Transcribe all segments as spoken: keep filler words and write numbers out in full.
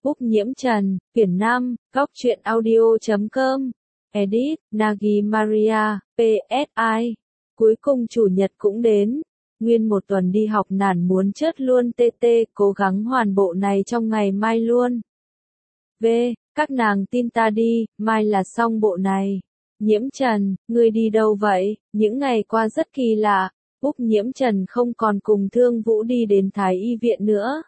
Úc Nhiễm Trần, Quyển năm, góc truyện audio chấm com, edit, Nagi Maria, pê ét i. Cuối cùng chủ nhật cũng đến. Nguyên một tuần đi học nản muốn chớt luôn tê tê, cố gắng hoàn bộ này trong ngày mai luôn. V, các nàng tin ta đi, mai là xong bộ này. Nhiễm Trần, ngươi đi đâu vậy? Những ngày qua rất kỳ lạ. Úc Nhiễm Trần không còn cùng Thương Vũ đi đến Thái Y viện nữa.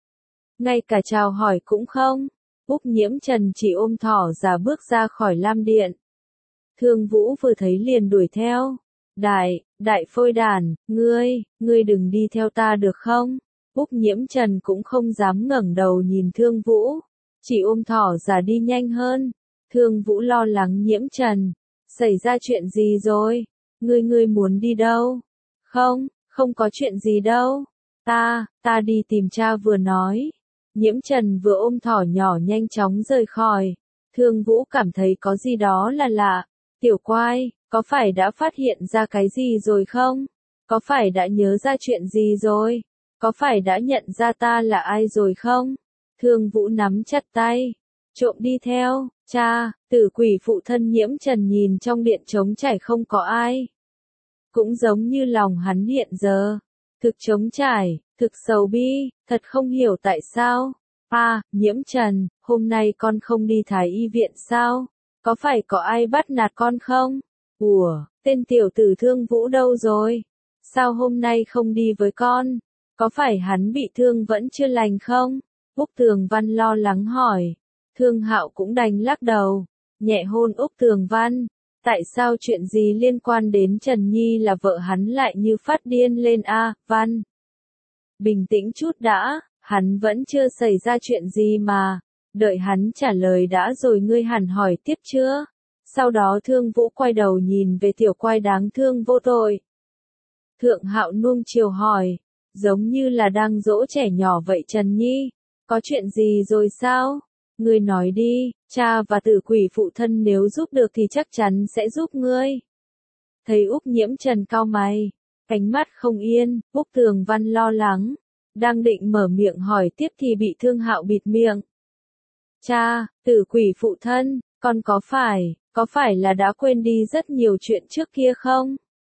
Ngay cả chào hỏi cũng không. Úc Nhiễm Trần chỉ ôm thỏ già bước ra khỏi lam điện. Thương Vũ vừa thấy liền đuổi theo. Đại, đại phôi đàn, ngươi, ngươi đừng đi theo ta được không? Úc Nhiễm Trần cũng không dám ngẩng đầu nhìn Thương Vũ. Chỉ ôm thỏ già đi nhanh hơn. Thương Vũ lo lắng Nhiễm Trần. Xảy ra chuyện gì rồi? Ngươi ngươi muốn đi đâu? Không, không có chuyện gì đâu. Ta, ta đi tìm cha vừa nói. Nhiễm Trần vừa ôm thỏ nhỏ nhanh chóng rời khỏi. Thương Vũ cảm thấy có gì đó là lạ. Tiểu Quai, có phải đã phát hiện ra cái gì rồi không? Có phải đã nhớ ra chuyện gì rồi? Có phải đã nhận ra ta là ai rồi không? Thương Vũ nắm chặt tay. Trộm đi theo, cha, tử quỷ phụ thân Nhiễm Trần nhìn trong điện trống trải không có ai. Cũng giống như lòng hắn hiện giờ. Thực trống trải, thực sầu bi, thật không hiểu tại sao. À, Nhiễm Trần, hôm nay con không đi Thái Y viện sao? Có phải có ai bắt nạt con không? Ủa, tên tiểu tử Thương Vũ đâu rồi? Sao hôm nay không đi với con? Có phải hắn bị thương vẫn chưa lành không? Úc Tường Văn lo lắng hỏi. Thương Hạo cũng đành lắc đầu, nhẹ hôn Úc Tường Văn. Tại sao chuyện gì liên quan đến Trần Nhi là vợ hắn lại như phát điên lên a, Văn? Bình tĩnh chút đã, hắn vẫn chưa xảy ra chuyện gì mà. Đợi hắn trả lời đã rồi ngươi hẳn hỏi tiếp chưa? Sau đó Thương Vũ quay đầu nhìn về Tiểu Quai đáng thương vô tội. Thượng Hạo nuông chiều hỏi, giống như là đang dỗ trẻ nhỏ vậy Trần Nhi, có chuyện gì rồi sao? Ngươi nói đi, cha và tử quỷ phụ thân nếu giúp được thì chắc chắn sẽ giúp ngươi. Thấy Úc Nhiễm Trần cau mày, cánh mắt không yên, Úc Tường Văn lo lắng, đang định mở miệng hỏi tiếp thì bị Thương Hạo bịt miệng. Cha, tử quỷ phụ thân, con có phải, có phải là đã quên đi rất nhiều chuyện trước kia không?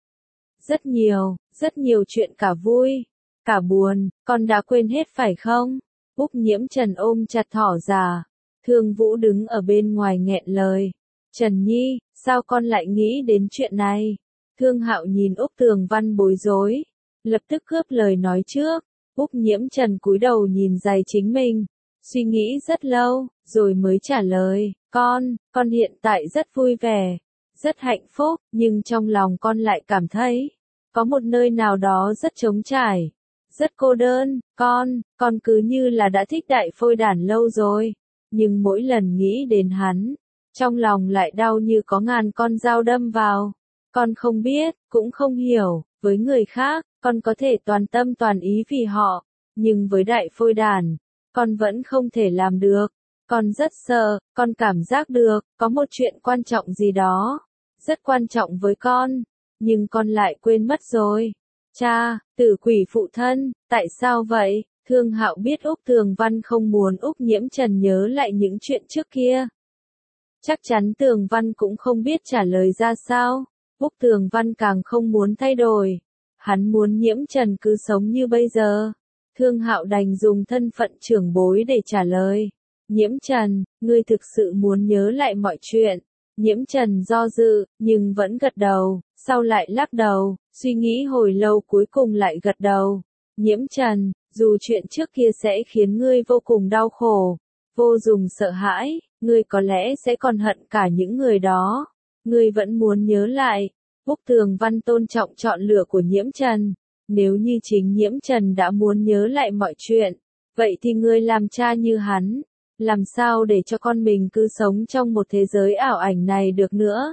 Rất nhiều, rất nhiều chuyện cả vui, cả buồn, con đã quên hết phải không? Úc Nhiễm Trần ôm chặt thỏ già. Thương Vũ đứng ở bên ngoài nghẹn lời. Trần Nhi, sao con lại nghĩ đến chuyện này? Thương Hạo nhìn Úc Tường Văn bối rối, lập tức cướp lời nói trước. Úc Nhiễm Trần cúi đầu nhìn giày chính mình, suy nghĩ rất lâu, rồi mới trả lời. Con, con hiện tại rất vui vẻ, rất hạnh phúc, nhưng trong lòng con lại cảm thấy, có một nơi nào đó rất trống trải, rất cô đơn. Con, con cứ như là đã thích đại phôi đản lâu rồi. Nhưng mỗi lần nghĩ đến hắn, trong lòng lại đau như có ngàn con dao đâm vào. Con không biết, cũng không hiểu, với người khác, con có thể toàn tâm toàn ý vì họ, nhưng với đại phôi đản, con vẫn không thể làm được. Con rất sợ, con cảm giác được, có một chuyện quan trọng gì đó, rất quan trọng với con, nhưng con lại quên mất rồi. Cha, tử quỷ phụ thân, tại sao vậy? Thương Hạo biết Úc Tường Văn không muốn Úc Nhiễm Trần nhớ lại những chuyện trước kia. Chắc chắn Tường Văn cũng không biết trả lời ra sao. Úc Tường Văn càng không muốn thay đổi. Hắn muốn Nhiễm Trần cứ sống như bây giờ. Thương Hạo đành dùng thân phận trưởng bối để trả lời. Nhiễm Trần, ngươi thực sự muốn nhớ lại mọi chuyện. Nhiễm Trần do dự, nhưng vẫn gật đầu, sau lại lắc đầu, suy nghĩ hồi lâu cuối cùng lại gật đầu. Nhiễm Trần, dù chuyện trước kia sẽ khiến ngươi vô cùng đau khổ, vô dùng sợ hãi, ngươi có lẽ sẽ còn hận cả những người đó. Ngươi vẫn muốn nhớ lại. Úc Tường Văn tôn trọng chọn lựa của Nhiễm Trần. Nếu như chính Nhiễm Trần đã muốn nhớ lại mọi chuyện, vậy thì ngươi làm cha như hắn, làm sao để cho con mình cứ sống trong một thế giới ảo ảnh này được nữa?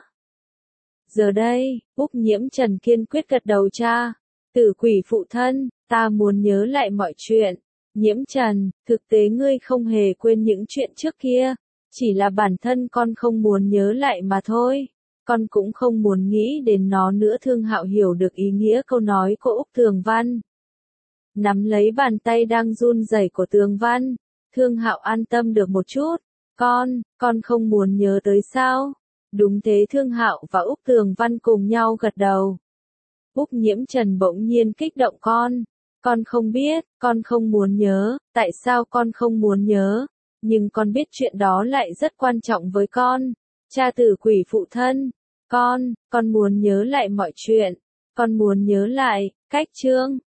Giờ đây, Úc Nhiễm Trần kiên quyết gật đầu. Cha, tử quỷ phụ thân, ta muốn nhớ lại mọi chuyện. Nhiễm Trần, thực tế ngươi không hề quên những chuyện trước kia, chỉ là bản thân con không muốn nhớ lại mà thôi. Con cũng không muốn nghĩ đến nó nữa. Thương Hạo hiểu được ý nghĩa câu nói của Úc Tường Văn. Nắm lấy bàn tay đang run rẩy của Tường Văn, Thương Hạo an tâm được một chút. Con, con không muốn nhớ tới sao? Đúng thế, Thương Hạo và Úc Tường Văn cùng nhau gật đầu. Úc Nhiễm Trần bỗng nhiên kích động con. Con không biết, con không muốn nhớ, tại sao con không muốn nhớ? Nhưng con biết chuyện đó lại rất quan trọng với con. Cha tử quỷ phụ thân. Con, con muốn nhớ lại mọi chuyện. Con muốn nhớ lại, cách Trương